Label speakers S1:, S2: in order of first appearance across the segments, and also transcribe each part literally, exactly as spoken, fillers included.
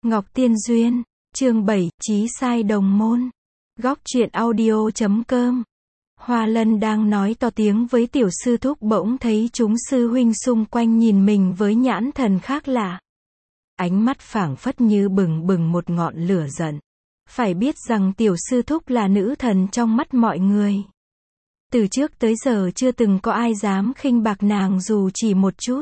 S1: Ngọc Tiên Duyên, chương bảy, Chí Sai Đồng Môn. Góc truyện audio chấm com. Hoa Lân đang nói to tiếng với tiểu sư thúc bỗng thấy chúng sư huynh xung quanh nhìn mình với nhãn thần khác lạ. Ánh mắt phảng phất như bừng bừng một ngọn lửa giận. Phải biết rằng tiểu sư thúc là nữ thần trong mắt mọi người. Từ trước tới giờ chưa từng có ai dám khinh bạc nàng dù chỉ một chút.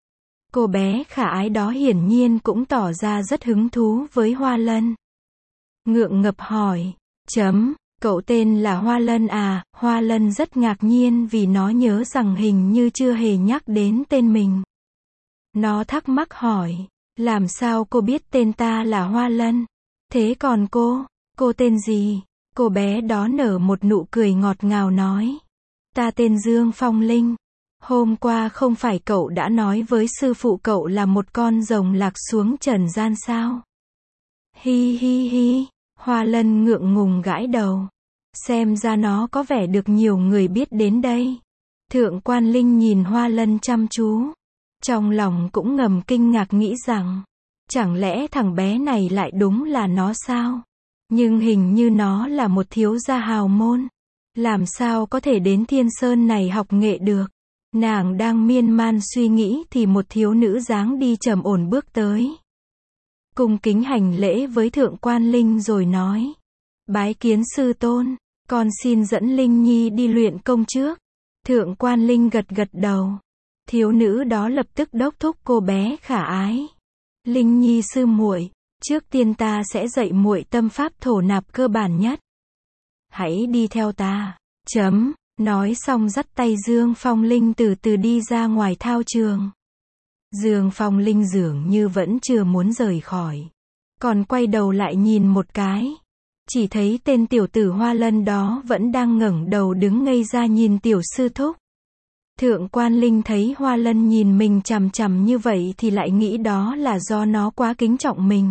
S1: Cô bé khả ái đó hiển nhiên cũng tỏ ra rất hứng thú với Hoa Lân. Ngượng ngập hỏi, chấm, cậu tên là Hoa Lân à? Hoa Lân rất ngạc nhiên vì nó nhớ rằng hình như chưa hề nhắc đến tên mình. Nó thắc mắc hỏi, làm sao cô biết tên ta là Hoa Lân? Thế còn cô, cô tên gì? Cô bé đó nở một nụ cười ngọt ngào nói, ta tên Dương Phong Linh. Hôm qua không phải cậu đã nói với sư phụ cậu là một con rồng lạc xuống trần gian sao? Hi hi hi, Hoa Lân ngượng ngùng gãi đầu. Xem ra nó có vẻ được nhiều người biết đến đây. Thượng Quan Linh nhìn Hoa Lân chăm chú. Trong lòng cũng ngầm kinh ngạc nghĩ rằng, chẳng lẽ thằng bé này lại đúng là nó sao? Nhưng hình như nó là một thiếu gia hào môn. Làm sao có thể đến Thiên Sơn này học nghệ được? Nàng đang miên man suy nghĩ thì một thiếu nữ dáng đi trầm ổn bước tới. Cung kính hành lễ với Thượng Quan Linh rồi nói, bái kiến sư tôn, con xin dẫn Linh Nhi đi luyện công trước. Thượng Quan Linh gật gật đầu. Thiếu nữ đó lập tức đốc thúc cô bé khả ái. Linh Nhi sư muội, trước tiên ta sẽ dạy muội tâm pháp thổ nạp cơ bản nhất. Hãy đi theo ta. Chấm. Nói xong dắt tay Dương Phong Linh từ từ đi ra ngoài thao trường. Dương Phong Linh dường như vẫn chưa muốn rời khỏi. Còn quay đầu lại nhìn một cái. Chỉ thấy tên tiểu tử Hoa Lân đó vẫn đang ngẩng đầu đứng ngây ra nhìn tiểu sư thúc. Thượng Quan Linh thấy Hoa Lân nhìn mình chằm chằm như vậy thì lại nghĩ đó là do nó quá kính trọng mình.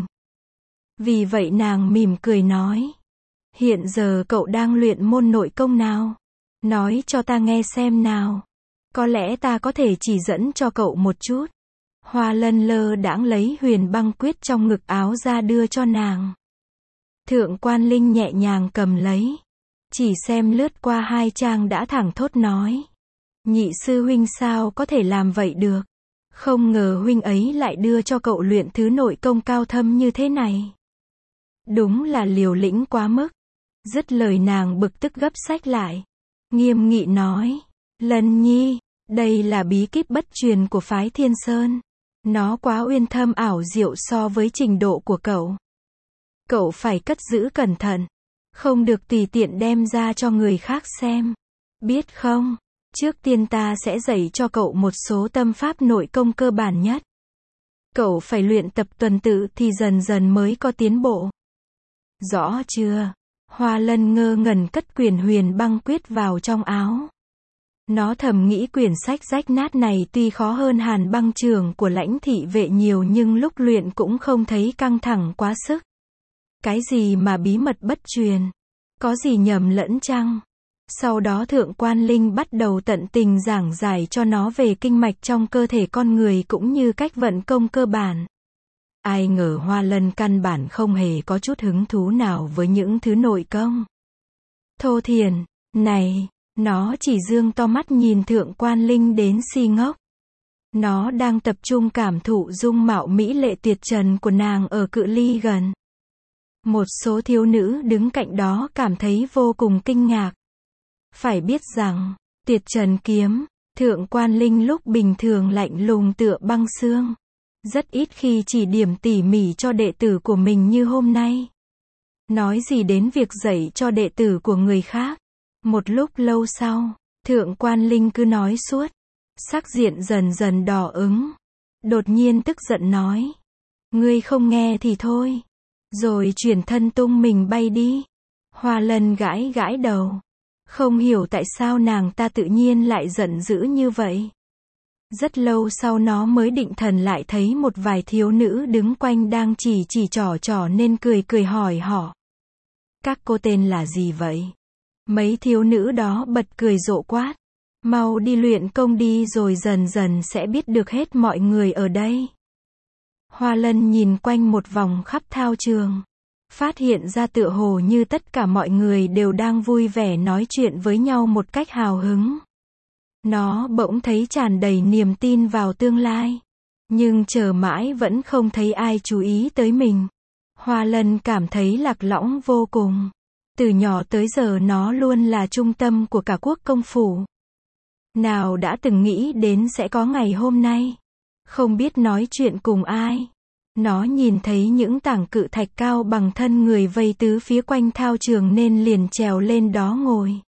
S1: Vì vậy nàng mỉm cười nói, hiện giờ cậu đang luyện môn nội công nào? Nói cho ta nghe xem nào. Có lẽ ta có thể chỉ dẫn cho cậu một chút. Hoa Lân lơ đãng lấy Huyền Băng Quyết trong ngực áo ra đưa cho nàng. Thượng Quan Linh nhẹ nhàng cầm lấy. Chỉ xem lướt qua hai trang đã thẳng thốt nói, nhị sư huynh sao có thể làm vậy được? Không ngờ huynh ấy lại đưa cho cậu luyện thứ nội công cao thâm như thế này. Đúng là liều lĩnh quá mức. Dứt lời nàng bực tức gấp sách lại. Nghiêm nghị nói, Lân Nhi, đây là bí kíp bất truyền của phái Thiên Sơn. Nó quá uyên thâm ảo diệu so với trình độ của cậu. Cậu phải cất giữ cẩn thận. Không được tùy tiện đem ra cho người khác xem. Biết không? Trước tiên ta sẽ dạy cho cậu một số tâm pháp nội công cơ bản nhất. Cậu phải luyện tập tuần tự thì dần dần mới có tiến bộ. Rõ chưa? Hoa Lân ngơ ngẩn cất quyển Huyền Băng Quyết vào trong áo. Nó thầm nghĩ quyển sách rách nát này tuy khó hơn Hàn Băng Trường của Lãnh thị vệ nhiều nhưng lúc luyện cũng không thấy căng thẳng quá sức. Cái gì mà bí mật bất truyền? Có gì nhầm lẫn chăng? Sau đó Thượng Quan Linh bắt đầu tận tình giảng giải cho nó về kinh mạch trong cơ thể con người cũng như cách vận công cơ bản. Ai ngờ Hoa Lân căn bản không hề có chút hứng thú nào với những thứ nội công. Thô thiển, này, nó chỉ dương to mắt nhìn Thượng Quan Linh đến si ngốc. Nó đang tập trung cảm thụ dung mạo mỹ lệ tuyệt trần của nàng ở cự ly gần. Một số thiếu nữ đứng cạnh đó cảm thấy vô cùng kinh ngạc. Phải biết rằng, tuyệt trần kiếm, Thượng Quan Linh lúc bình thường lạnh lùng tựa băng xương. Rất ít khi chỉ điểm tỉ mỉ cho đệ tử của mình như hôm nay. Nói gì đến việc dạy cho đệ tử của người khác. Một lúc lâu sau, Thượng Quan Linh cứ nói suốt. Sắc diện dần dần đỏ ứng. Đột nhiên tức giận nói, ngươi không nghe thì thôi. Rồi chuyển thân tung mình bay đi. Hoa Lân gãi gãi đầu. Không hiểu tại sao nàng ta tự nhiên lại giận dữ như vậy. Rất lâu sau nó mới định thần lại thấy một vài thiếu nữ đứng quanh đang chỉ chỉ trỏ trỏ nên cười cười hỏi họ. Các cô tên là gì vậy? Mấy thiếu nữ đó bật cười rộ quát. Mau đi luyện công đi rồi dần dần sẽ biết được hết mọi người ở đây. Hoa Lân nhìn quanh một vòng khắp thao trường. Phát hiện ra tựa hồ như tất cả mọi người đều đang vui vẻ nói chuyện với nhau một cách hào hứng. Nó bỗng thấy tràn đầy niềm tin vào tương lai. Nhưng chờ mãi vẫn không thấy ai chú ý tới mình. Hoa Lân cảm thấy lạc lõng vô cùng. Từ nhỏ tới giờ nó luôn là trung tâm của cả quốc công phủ. Nào đã từng nghĩ đến sẽ có ngày hôm nay. Không biết nói chuyện cùng ai. Nó nhìn thấy những tảng cự thạch cao bằng thân người vây tứ phía quanh thao trường nên liền trèo lên đó ngồi.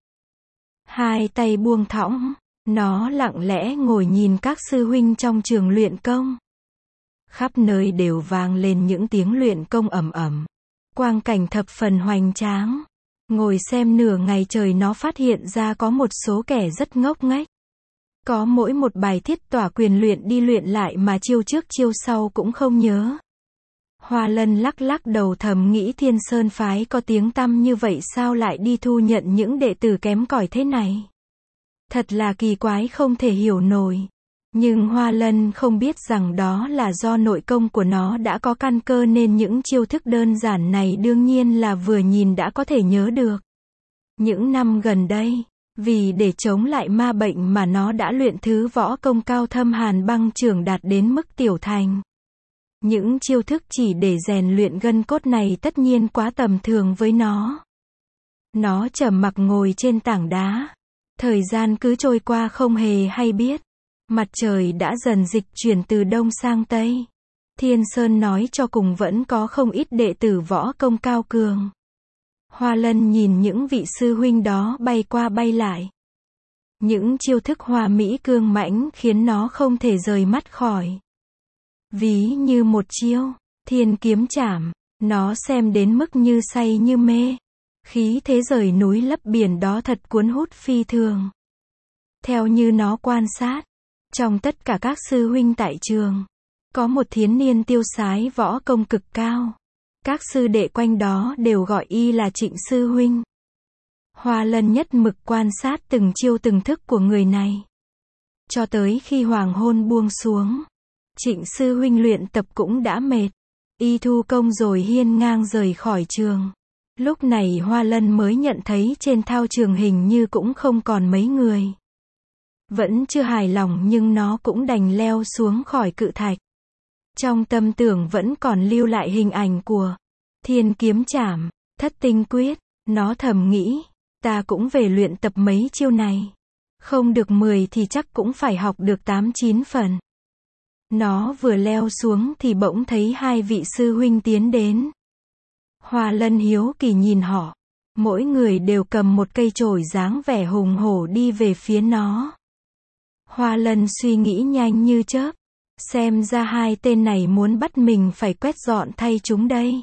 S1: Hai tay buông thõng, nó lặng lẽ ngồi nhìn các sư huynh trong trường luyện công. Khắp nơi đều vang lên những tiếng luyện công ầm ầm. Quang cảnh thập phần hoành tráng. Ngồi xem nửa ngày trời nó phát hiện ra có một số kẻ rất ngốc nghếch. Có mỗi một bài thiết tỏa quyền luyện đi luyện lại mà chiêu trước chiêu sau cũng không nhớ. Hoa Lân lắc lắc đầu thầm nghĩ Thiên Sơn phái có tiếng tăm như vậy sao lại đi thu nhận những đệ tử kém cỏi thế này. Thật là kỳ quái không thể hiểu nổi. Nhưng Hoa Lân không biết rằng đó là do nội công của nó đã có căn cơ nên những chiêu thức đơn giản này đương nhiên là vừa nhìn đã có thể nhớ được. Những năm gần đây, vì để chống lại ma bệnh mà nó đã luyện thứ võ công cao thâm Hàn Băng Trưởng đạt đến mức tiểu thành. Những chiêu thức chỉ để rèn luyện gân cốt này tất nhiên quá tầm thường với nó. Nó trầm mặc ngồi trên tảng đá. Thời gian cứ trôi qua không hề hay biết. Mặt trời đã dần dịch chuyển từ đông sang tây. Thiên Sơn nói cho cùng vẫn có không ít đệ tử võ công cao cường. Hoa Lân nhìn những vị sư huynh đó bay qua bay lại. Những chiêu thức hoa mỹ cương mãnh khiến nó không thể rời mắt khỏi. Ví như một chiêu, Thiên Kiếm Trảm, nó xem đến mức như say như mê. Khí thế rời núi lấp biển đó thật cuốn hút phi thường. Theo như nó quan sát, trong tất cả các sư huynh tại trường, có một thiếu niên tiêu sái võ công cực cao. Các sư đệ quanh đó đều gọi y là Trịnh sư huynh. Hoa Lân nhất mực quan sát từng chiêu từng thức của người này. Cho tới khi hoàng hôn buông xuống, Trịnh sư huynh luyện tập cũng đã mệt. Y thu công rồi hiên ngang rời khỏi trường. Lúc này Hoa Lân mới nhận thấy trên thao trường hình như cũng không còn mấy người. Vẫn chưa hài lòng nhưng nó cũng đành leo xuống khỏi cự thạch. Trong tâm tưởng vẫn còn lưu lại hình ảnh của Thiên Kiếm Trảm, Thất Tinh Quyết. Nó thầm nghĩ, ta cũng về luyện tập mấy chiêu này. Không được mười thì chắc cũng phải học được tám chín phần. Nó vừa leo xuống thì bỗng thấy hai vị sư huynh tiến đến. Hoa Lân hiếu kỳ nhìn họ. Mỗi người đều cầm một cây chổi dáng vẻ hùng hổ đi về phía nó. Hoa Lân suy nghĩ nhanh như chớp. Xem ra hai tên này muốn bắt mình phải quét dọn thay chúng đây.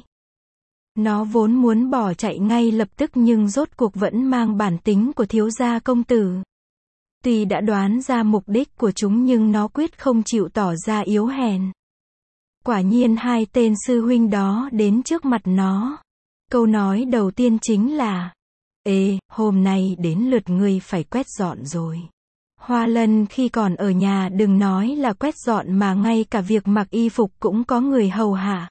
S1: Nó vốn muốn bỏ chạy ngay lập tức nhưng rốt cuộc vẫn mang bản tính của thiếu gia công tử. Tuy đã đoán ra mục đích của chúng nhưng nó quyết không chịu tỏ ra yếu hèn. Quả nhiên hai tên sư huynh đó đến trước mặt nó. Câu nói đầu tiên chính là: Ê, hôm nay đến lượt ngươi phải quét dọn rồi. Hoa Lân khi còn ở nhà đừng nói là quét dọn mà ngay cả việc mặc y phục cũng có người hầu hạ.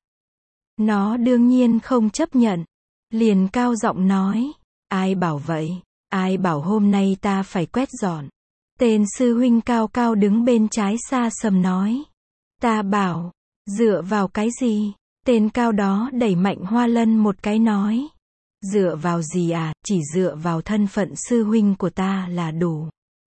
S1: Nó đương nhiên không chấp nhận. Liền cao giọng nói: Ai bảo vậy? Ai bảo hôm nay ta phải quét dọn? Tên sư huynh cao cao đứng bên trái xa sầm nói: Ta bảo. Dựa vào cái gì? Tên cao đó đẩy mạnh Hoa Lân một cái nói: Dựa vào gì à, chỉ dựa vào thân phận sư huynh của ta là đủ.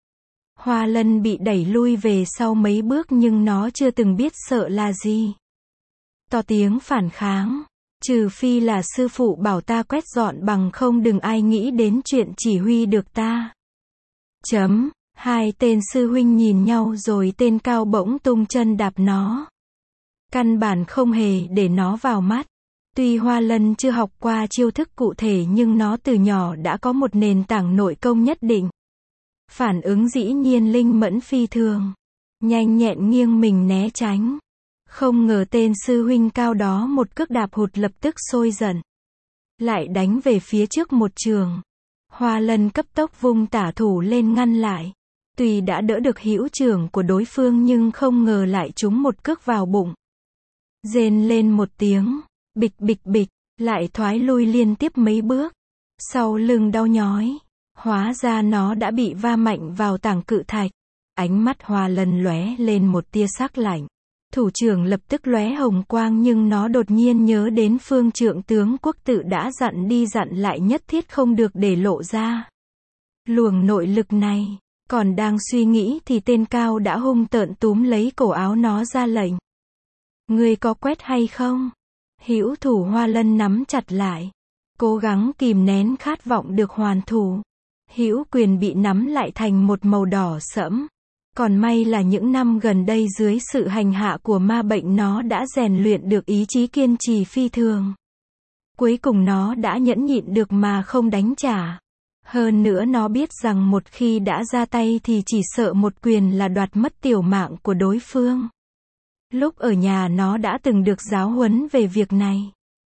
S1: Hoa Lân bị đẩy lui về sau mấy bước nhưng nó chưa từng biết sợ là gì. To tiếng phản kháng: Trừ phi là sư phụ bảo ta quét dọn bằng không đừng ai nghĩ đến chuyện chỉ huy được ta. Chấm. Hai tên sư huynh nhìn nhau rồi tên cao bỗng tung chân đạp nó. Căn bản không hề để nó vào mắt. Tuy Hoa Lân chưa học qua chiêu thức cụ thể nhưng nó từ nhỏ đã có một nền tảng nội công nhất định. Phản ứng dĩ nhiên linh mẫn phi thường. Nhanh nhẹn nghiêng mình né tránh. Không ngờ tên sư huynh cao đó một cước đạp hụt lập tức sôi giận. Lại đánh về phía trước một trường. Hoa Lân cấp tốc vung tả thủ lên ngăn lại. Tuy đã đỡ được hữu trường của đối phương nhưng không ngờ lại trúng một cước vào bụng. Rên lên một tiếng, bịch bịch bịch, lại thoái lui liên tiếp mấy bước. Sau lưng đau nhói, hóa ra nó đã bị va mạnh vào tảng cự thạch. Ánh mắt Hoa Lân lóe lên một tia sắc lạnh. Thủ trưởng lập tức lóe hồng quang nhưng nó đột nhiên nhớ đến Phương Trượng tướng quốc tự đã dặn đi dặn lại nhất thiết không được để lộ ra. Luồng nội lực này, còn đang suy nghĩ thì tên cao đã hung tợn túm lấy cổ áo nó ra lệnh. Ngươi có quét hay không? Hữu thủ Hoa Lân nắm chặt lại, cố gắng kìm nén khát vọng được hoàn thủ. Hữu quyền bị nắm lại thành một màu đỏ sẫm. Còn may là những năm gần đây dưới sự hành hạ của ma bệnh nó đã rèn luyện được ý chí kiên trì phi thường. Cuối cùng nó đã nhẫn nhịn được mà không đánh trả. Hơn nữa nó biết rằng một khi đã ra tay thì chỉ sợ một quyền là đoạt mất tiểu mạng của đối phương. Lúc ở nhà nó đã từng được giáo huấn về việc này.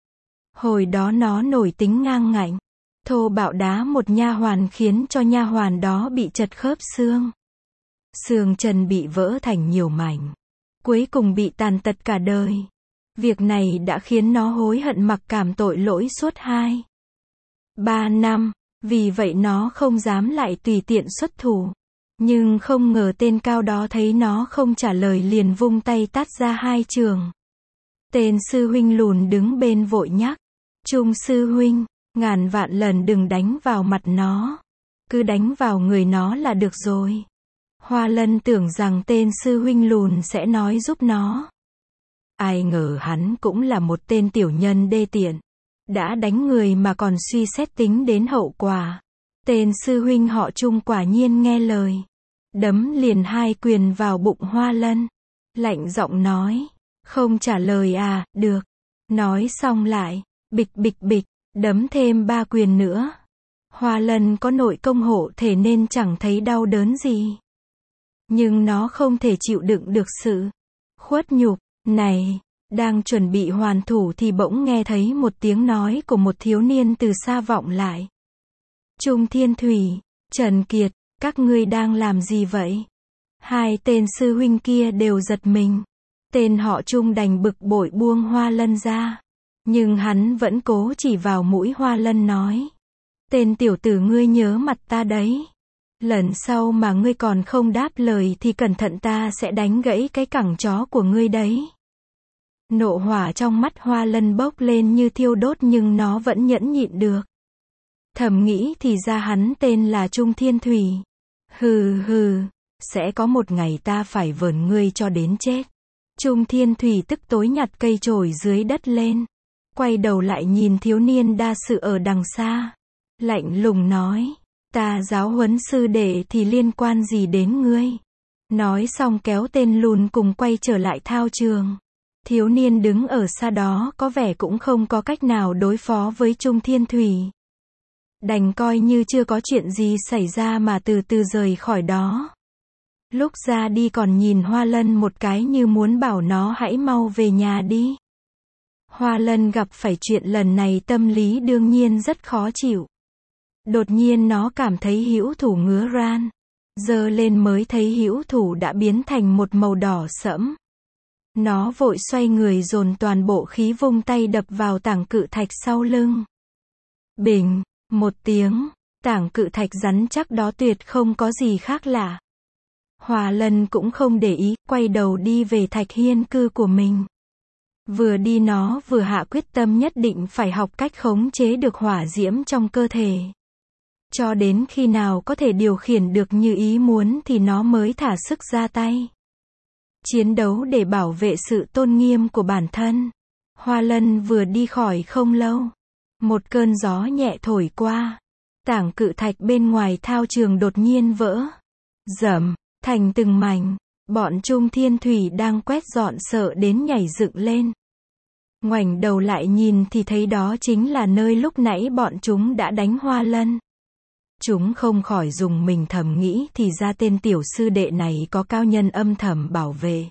S1: Hồi đó nó nổi tính ngang ngạnh, thô bạo đá một nha hoàn khiến cho nha hoàn đó bị chật khớp xương. Xương chân bị vỡ thành nhiều mảnh. Cuối cùng bị tàn tật cả đời. Việc này đã khiến nó hối hận mặc cảm tội lỗi suốt hai, ba năm. Vì vậy nó không dám lại tùy tiện xuất thủ. Nhưng không ngờ tên cao đó thấy nó không trả lời liền vung tay tát ra hai trường. Tên sư huynh lùn đứng bên vội nhắc. Trung sư huynh, ngàn vạn lần đừng đánh vào mặt nó. Cứ đánh vào người nó là được rồi. Hoa Lân tưởng rằng tên sư huynh lùn sẽ nói giúp nó. Ai ngờ hắn cũng là một tên tiểu nhân đê tiện. Đã đánh người mà còn suy xét tính đến hậu quả. Tên sư huynh họ Trung quả nhiên nghe lời. Đấm liền hai quyền vào bụng Hoa Lân. Lạnh giọng nói. Không trả lời à, được. Nói xong lại, bịch bịch bịch, đấm thêm ba quyền nữa. Hoa Lân có nội công hộ thể nên chẳng thấy đau đớn gì. Nhưng nó không thể chịu đựng được sự khuất nhục này. Đang chuẩn bị hoàn thủ thì bỗng nghe thấy một tiếng nói của một thiếu niên từ xa vọng lại. Trung Thiên Thủy, Trần Kiệt, các ngươi đang làm gì vậy? Hai tên sư huynh kia đều giật mình. Tên họ Trung đành bực bội buông Hoa Lân ra. Nhưng hắn vẫn cố chỉ vào mũi Hoa Lân nói. Tên tiểu tử ngươi nhớ mặt ta đấy. Lần sau mà ngươi còn không đáp lời thì cẩn thận ta sẽ đánh gãy cái cẳng chó của ngươi đấy. Nộ hỏa trong mắt Hoa Lân bốc lên như thiêu đốt nhưng nó vẫn nhẫn nhịn được. Thầm nghĩ thì ra hắn tên là Trung Thiên Thủy. Hừ hừ, sẽ có một ngày ta phải vờn ngươi cho đến chết. Trung Thiên Thủy tức tối nhặt cây chổi dưới đất lên. Quay đầu lại nhìn thiếu niên đa sự ở đằng xa. Lạnh lùng nói, ta giáo huấn sư đệ thì liên quan gì đến ngươi. Nói xong kéo tên lùn cùng quay trở lại thao trường. Thiếu niên đứng ở xa đó có vẻ cũng không có cách nào đối phó với Trung Thiên Thủy. Đành coi như chưa có chuyện gì xảy ra mà từ từ rời khỏi đó. Lúc ra đi còn nhìn Hoa Lân một cái như muốn bảo nó hãy mau về nhà đi. Hoa Lân gặp phải chuyện lần này tâm lý đương nhiên rất khó chịu. Đột nhiên nó cảm thấy hữu thủ ngứa ran. Giơ lên mới thấy hữu thủ đã biến thành một màu đỏ sẫm. Nó vội xoay người dồn toàn bộ khí vung tay đập vào tảng cự thạch sau lưng. Bình, một tiếng, tảng cự thạch rắn chắc đó tuyệt không có gì khác lạ. Hoa Lân cũng không để ý, quay đầu đi về thạch hiên cư của mình. Vừa đi nó vừa hạ quyết tâm nhất định phải học cách khống chế được hỏa diễm trong cơ thể. Cho đến khi nào có thể điều khiển được như ý muốn thì nó mới thả sức ra tay. Chiến đấu để bảo vệ sự tôn nghiêm của bản thân. Hoa Lân vừa đi khỏi không lâu. Một cơn gió nhẹ thổi qua. Tảng cự thạch bên ngoài thao trường đột nhiên vỡ. Rầm, thành từng mảnh. Bọn Trung Thiên Thủy đang quét dọn sợ đến nhảy dựng lên. Ngoảnh đầu lại nhìn thì thấy đó chính là nơi lúc nãy bọn chúng đã đánh Hoa Lân. Chúng không khỏi dùng mình thầm nghĩ thì ra tên tiểu sư đệ này có cao nhân âm thầm bảo vệ.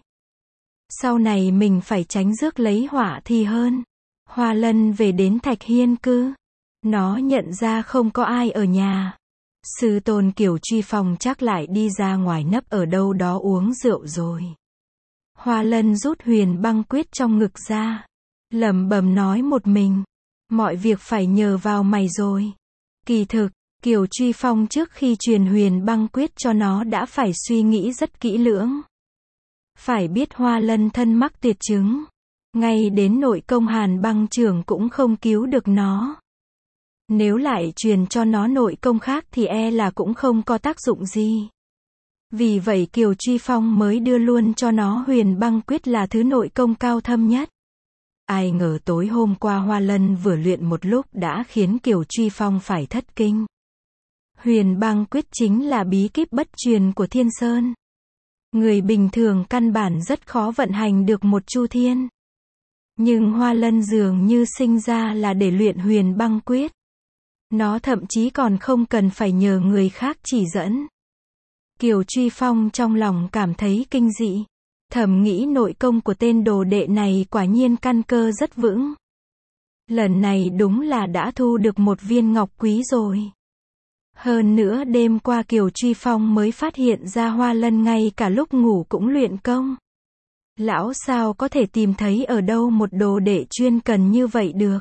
S1: Sau này mình phải tránh rước lấy họa thì hơn. Hoa Lân về đến thạch hiên cư. Nó nhận ra không có ai ở nhà. Sư tôn Kiều Truy Phong chắc lại đi ra ngoài nấp ở đâu đó uống rượu rồi. Hoa Lân rút huyền băng quyết trong ngực ra, lẩm bẩm nói một mình, mọi việc phải nhờ vào mày rồi. Kỳ thực, Kiều Truy Phong trước khi truyền huyền băng quyết cho nó đã phải suy nghĩ rất kỹ lưỡng. Phải biết Hoa Lân thân mắc tuyệt chứng, ngay đến nội công Hàn Băng Trưởng cũng không cứu được nó. Nếu lại truyền cho nó nội công khác thì e là cũng không có tác dụng gì. Vì vậy Kiều Truy Phong mới đưa luôn cho nó huyền băng quyết là thứ nội công cao thâm nhất. Ai ngờ tối hôm qua Hoa Lân vừa luyện một lúc đã khiến Kiều Truy Phong phải thất kinh. Huyền băng quyết chính là bí kíp bất truyền của Thiên Sơn. Người bình thường căn bản rất khó vận hành được một chu thiên. Nhưng Hoa Lân dường như sinh ra là để luyện huyền băng quyết. Nó thậm chí còn không cần phải nhờ người khác chỉ dẫn. Kiều Truy Phong trong lòng cảm thấy kinh dị. Thầm nghĩ nội công của tên đồ đệ này quả nhiên căn cơ rất vững. Lần này đúng là đã thu được một viên ngọc quý rồi. Hơn nữa đêm qua Kiều Truy Phong mới phát hiện ra Hoa Lân ngay cả lúc ngủ cũng luyện công. Lão sao có thể tìm thấy ở đâu một đồ đệ chuyên cần như vậy được.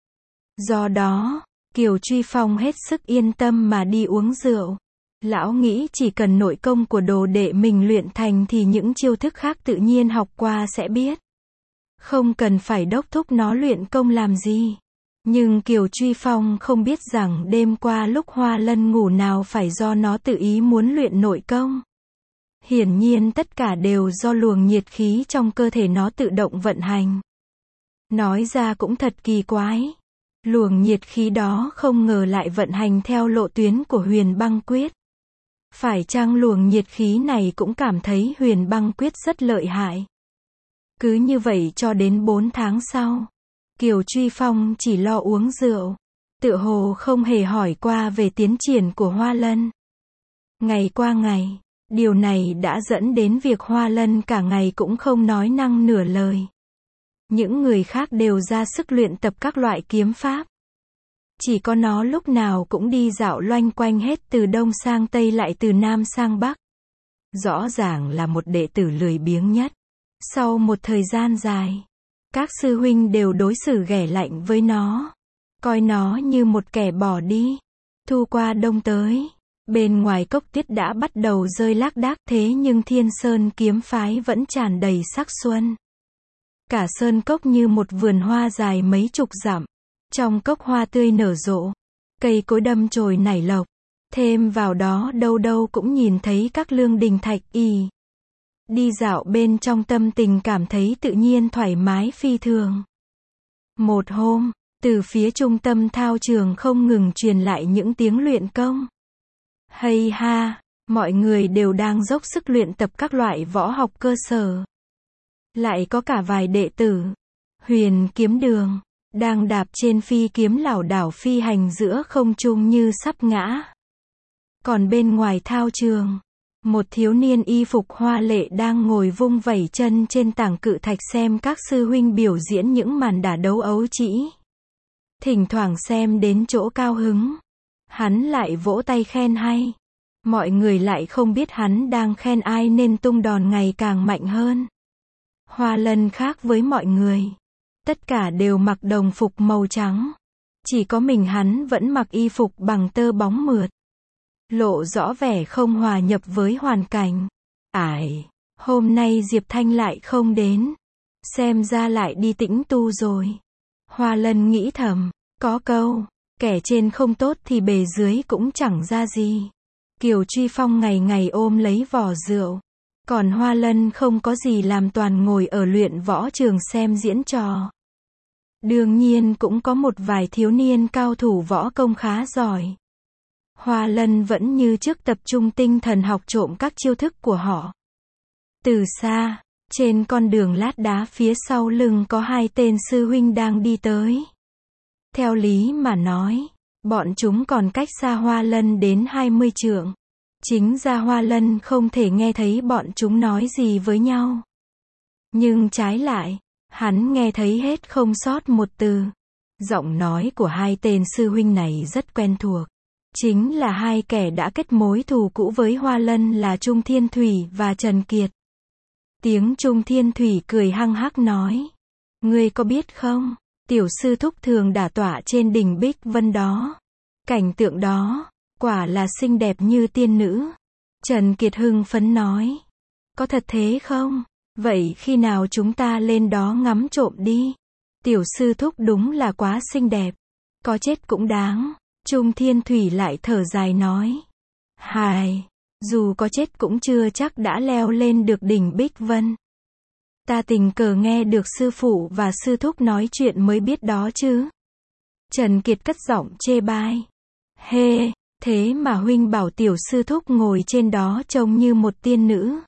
S1: Do đó, Kiều Truy Phong hết sức yên tâm mà đi uống rượu. Lão nghĩ chỉ cần nội công của đồ đệ mình luyện thành thì những chiêu thức khác tự nhiên học qua sẽ biết. Không cần phải đốc thúc nó luyện công làm gì. Nhưng Kiều Truy Phong không biết rằng đêm qua lúc Hoa Lân ngủ nào phải do nó tự ý muốn luyện nội công. Hiển nhiên tất cả đều do luồng nhiệt khí trong cơ thể nó tự động vận hành. Nói ra cũng thật kỳ quái. Luồng nhiệt khí đó không ngờ lại vận hành theo lộ tuyến của huyền băng quyết. Phải chăng luồng nhiệt khí này cũng cảm thấy huyền băng quyết rất lợi hại. Cứ như vậy cho đến bốn tháng sau, Kiều Truy Phong chỉ lo uống rượu, tựa hồ không hề hỏi qua về tiến triển của Hoa Lân. Ngày qua ngày, điều này đã dẫn đến việc Hoa Lân cả ngày cũng không nói năng nửa lời. Những người khác đều ra sức luyện tập các loại kiếm pháp. Chỉ có nó lúc nào cũng đi dạo loanh quanh hết từ đông sang tây lại từ nam sang bắc. Rõ ràng là một đệ tử lười biếng nhất. Sau một thời gian dài, các sư huynh đều đối xử ghẻ lạnh với nó, coi nó như một kẻ bỏ đi. Thu qua đông tới, bên ngoài cốc tuyết đã bắt đầu rơi lác đác, thế nhưng Thiên Sơn kiếm phái vẫn tràn đầy sắc xuân. Cả sơn cốc như một vườn hoa dài mấy chục dặm. Trong cốc hoa tươi nở rộ, cây cối đâm chồi nảy lộc, thêm vào đó đâu đâu cũng nhìn thấy các lương đình thạch y. Đi dạo bên trong tâm tình cảm thấy tự nhiên thoải mái phi thường. Một hôm, từ phía trung tâm thao trường không ngừng truyền lại những tiếng luyện công. Hay ha, mọi người đều đang dốc sức luyện tập các loại võ học cơ sở. Lại có cả vài đệ tử, Huyền Kiếm Đường, đang đạp trên phi kiếm lảo đảo phi hành giữa không trung như sắp ngã. Còn bên ngoài thao trường, một thiếu niên y phục hoa lệ đang ngồi vung vẩy chân trên tảng cự thạch xem các sư huynh biểu diễn những màn đả đấu ấu trĩ. Thỉnh thoảng xem đến chỗ cao hứng, hắn lại vỗ tay khen hay. Mọi người lại không biết hắn đang khen ai nên tung đòn ngày càng mạnh hơn. Hoa Lân khác với mọi người. Tất cả đều mặc đồng phục màu trắng. Chỉ có mình hắn vẫn mặc y phục bằng tơ bóng mượt. Lộ rõ vẻ không hòa nhập với hoàn cảnh. Ải, hôm nay Diệp Thanh lại không đến. Xem ra lại đi tĩnh tu rồi. Hoa Lân nghĩ thầm, có câu, kẻ trên không tốt thì bề dưới cũng chẳng ra gì. Kiều Truy Phong ngày ngày ôm lấy vò rượu. Còn Hoa Lân không có gì làm, toàn ngồi ở luyện võ trường xem diễn trò. Đương nhiên cũng có một vài thiếu niên cao thủ võ công khá giỏi. Hoa Lân vẫn như trước tập trung tinh thần học trộm các chiêu thức của họ. Từ xa, trên con đường lát đá phía sau lưng có hai tên sư huynh đang đi tới. Theo lý mà nói, bọn chúng còn cách xa Hoa Lân đến hai mươi trượng. Chính ra Hoa Lân không thể nghe thấy bọn chúng nói gì với nhau. Nhưng trái lại, hắn nghe thấy hết không sót một từ. Giọng nói của hai tên sư huynh này rất quen thuộc. Chính là hai kẻ đã kết mối thù cũ với Hoa Lân là Trung Thiên Thủy và Trần Kiệt. Tiếng Trung Thiên Thủy cười hăng hắc nói. Ngươi có biết không, tiểu sư thúc thường đả tọa trên đỉnh Bích Vân đó. Cảnh tượng đó, quả là xinh đẹp như tiên nữ. Trần Kiệt hưng phấn nói. Có thật thế không? Vậy khi nào chúng ta lên đó ngắm trộm đi? Tiểu sư thúc đúng là quá xinh đẹp. Có chết cũng đáng. Trung Thiên Thủy lại thở dài nói. Hài, dù có chết cũng chưa chắc đã leo lên được đỉnh Bích Vân. Ta tình cờ nghe được sư phụ và sư thúc nói chuyện mới biết đó chứ. Trần Kiệt cất giọng chê bai. Hê, thế mà huynh bảo tiểu sư thúc ngồi trên đó trông như một tiên nữ.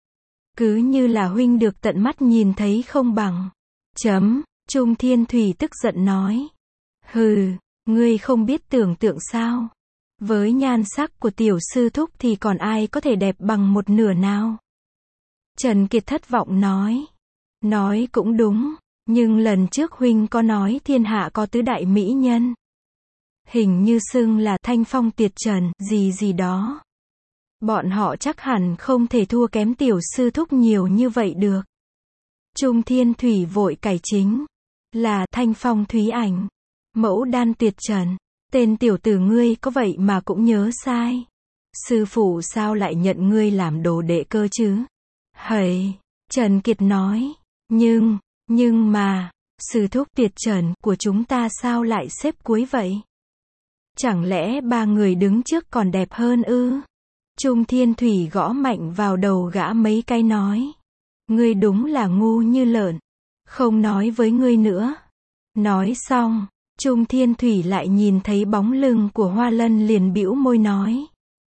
S1: Cứ như là huynh được tận mắt nhìn thấy không bằng. Chấm, Trung Thiên Thủy tức giận nói. Hừ, ngươi không biết tưởng tượng sao? Với nhan sắc của tiểu sư thúc thì còn ai có thể đẹp bằng một nửa nào? Trần Kiệt thất vọng nói. Nói cũng đúng, nhưng lần trước huynh có nói thiên hạ có tứ đại mỹ nhân. Hình như xưng là Thanh Phong Tuyệt Trần, gì gì đó. Bọn họ chắc hẳn không thể thua kém tiểu sư thúc nhiều như vậy được. Trung Thiên Thủy vội cải chính. Là Thanh Phong Thúy Ảnh. Mẫu Đan Tuyệt Trần. Tên tiểu tử ngươi có vậy mà cũng nhớ sai. Sư phụ sao lại nhận ngươi làm đồ đệ cơ chứ? Hầy, Trần Kiệt nói. Nhưng, nhưng mà, sư thúc Tuyệt Trần của chúng ta sao lại xếp cuối vậy? Chẳng lẽ ba người đứng trước còn đẹp hơn ư? Trung Thiên Thủy gõ mạnh vào đầu gã mấy cái nói. Ngươi đúng là ngu như lợn. Không nói với ngươi nữa. Nói xong, Trung Thiên Thủy lại nhìn thấy bóng lưng của Hoa Lân liền bĩu môi nói.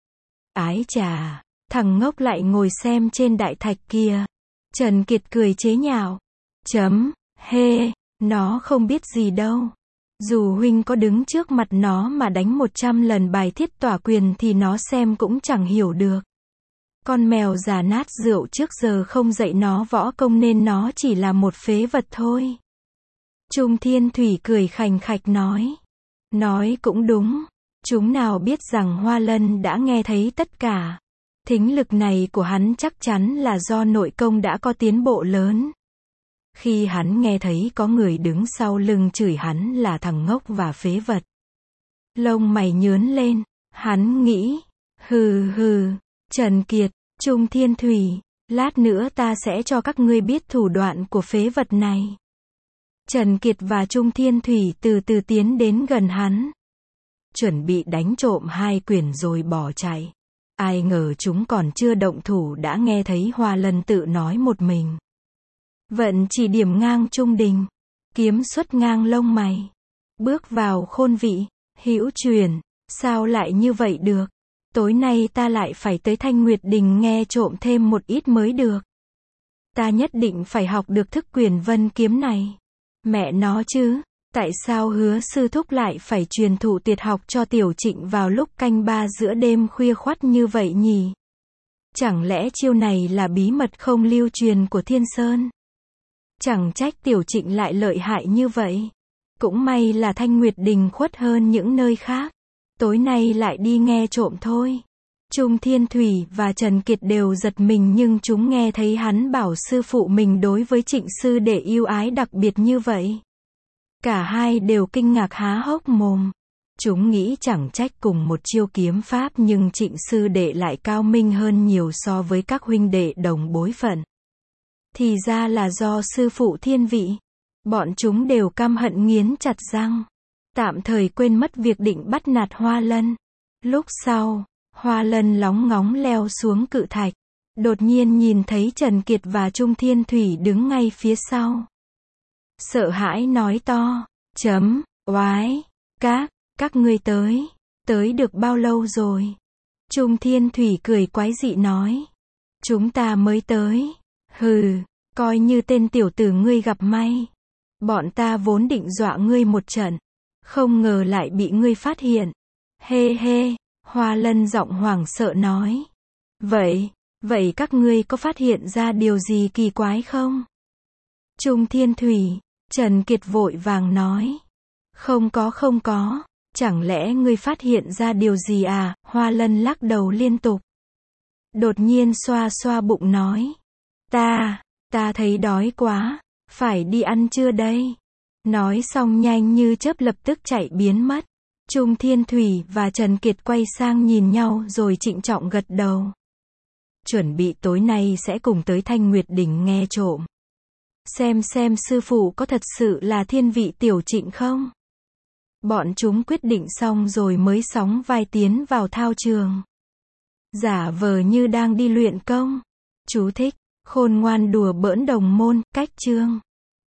S1: Ái chà, thằng ngốc lại ngồi xem trên đại thạch kia. Trần Kiệt cười chế nhạo. Chấm, hê, nó không biết gì đâu. Dù huynh có đứng trước mặt nó mà đánh một trăm lần bài thiết tỏa quyền thì nó xem cũng chẳng hiểu được. Con mèo già nát rượu trước giờ không dạy nó võ công nên nó chỉ là một phế vật thôi. Trung Thiên Thủy cười khành khạch nói. Nói cũng đúng. Chúng nào biết rằng Hoa Lân đã nghe thấy tất cả. Thính lực này của hắn chắc chắn là do nội công đã có tiến bộ lớn. Khi hắn nghe thấy có người đứng sau lưng chửi hắn là thằng ngốc và phế vật. Lông mày nhướn lên, hắn nghĩ, hừ hừ, Trần Kiệt, Trung Thiên Thủy, lát nữa ta sẽ cho các ngươi biết thủ đoạn của phế vật này. Trần Kiệt và Trung Thiên Thủy từ từ tiến đến gần hắn. Chuẩn bị đánh trộm hai quyền rồi bỏ chạy. Ai ngờ chúng còn chưa động thủ đã nghe thấy Hoa Lân tự nói một mình. Vận chỉ điểm ngang trung đình, kiếm xuất ngang lông mày. Bước vào khôn vị, hữu truyền, sao lại như vậy được? Tối nay ta lại phải tới Thanh Nguyệt Đình nghe trộm thêm một ít mới được. Ta nhất định phải học được thức quyền vân kiếm này. Mẹ nó chứ, tại sao Hứa sư thúc lại phải truyền thụ tuyệt học cho Tiểu Trịnh vào lúc canh ba giữa đêm khuya khoắt như vậy nhỉ? Chẳng lẽ chiêu này là bí mật không lưu truyền của Thiên Sơn? Chẳng trách Tiểu Trịnh lại lợi hại như vậy. Cũng may là Thanh Nguyệt Đình khuất hơn những nơi khác. Tối nay lại đi nghe trộm thôi. Trung Thiên Thủy và Trần Kiệt đều giật mình nhưng chúng nghe thấy hắn bảo sư phụ mình đối với Trịnh sư đệ yêu ái đặc biệt như vậy. Cả hai đều kinh ngạc há hốc mồm. Chúng nghĩ chẳng trách cùng một chiêu kiếm pháp nhưng Trịnh sư đệ lại cao minh hơn nhiều so với các huynh đệ đồng bối phận. Thì ra là do sư phụ thiên vị. Bọn chúng đều căm hận nghiến chặt răng. Tạm thời quên mất việc định bắt nạt Hoa Lân. Lúc sau, Hoa Lân lóng ngóng leo xuống cự thạch. Đột nhiên nhìn thấy Trần Kiệt và Trung Thiên Thủy đứng ngay phía sau. Sợ hãi nói to. Chấm, oái, các, các ngươi tới. Tới được bao lâu rồi? Trung Thiên Thủy cười quái dị nói. Chúng ta mới tới. Hừ, coi như tên tiểu tử ngươi gặp may. Bọn ta vốn định dọa ngươi một trận. Không ngờ lại bị ngươi phát hiện. Hê hê, Hoa Lân giọng hoảng sợ nói. Vậy, vậy các ngươi có phát hiện ra điều gì kỳ quái không? Trung Thiên Thủy, Trần Kiệt vội vàng nói. Không có không có, chẳng lẽ ngươi phát hiện ra điều gì à? Hoa Lân lắc đầu liên tục. Đột nhiên xoa xoa bụng nói. Ta, ta thấy đói quá, phải đi ăn trưa đây. Nói xong nhanh như chớp lập tức chạy biến mất. Trung Thiên Thủy và Trần Kiệt quay sang nhìn nhau rồi trịnh trọng gật đầu. Chuẩn bị tối nay sẽ cùng tới Thanh Nguyệt Đỉnh nghe trộm. Xem xem sư phụ có thật sự là thiên vị tiểu Trịnh không? Bọn chúng quyết định xong rồi mới sóng vai tiến vào thao trường. Giả vờ như đang đi luyện công. Chú thích, khôn ngoan đùa bỡn đồng môn, cách chương.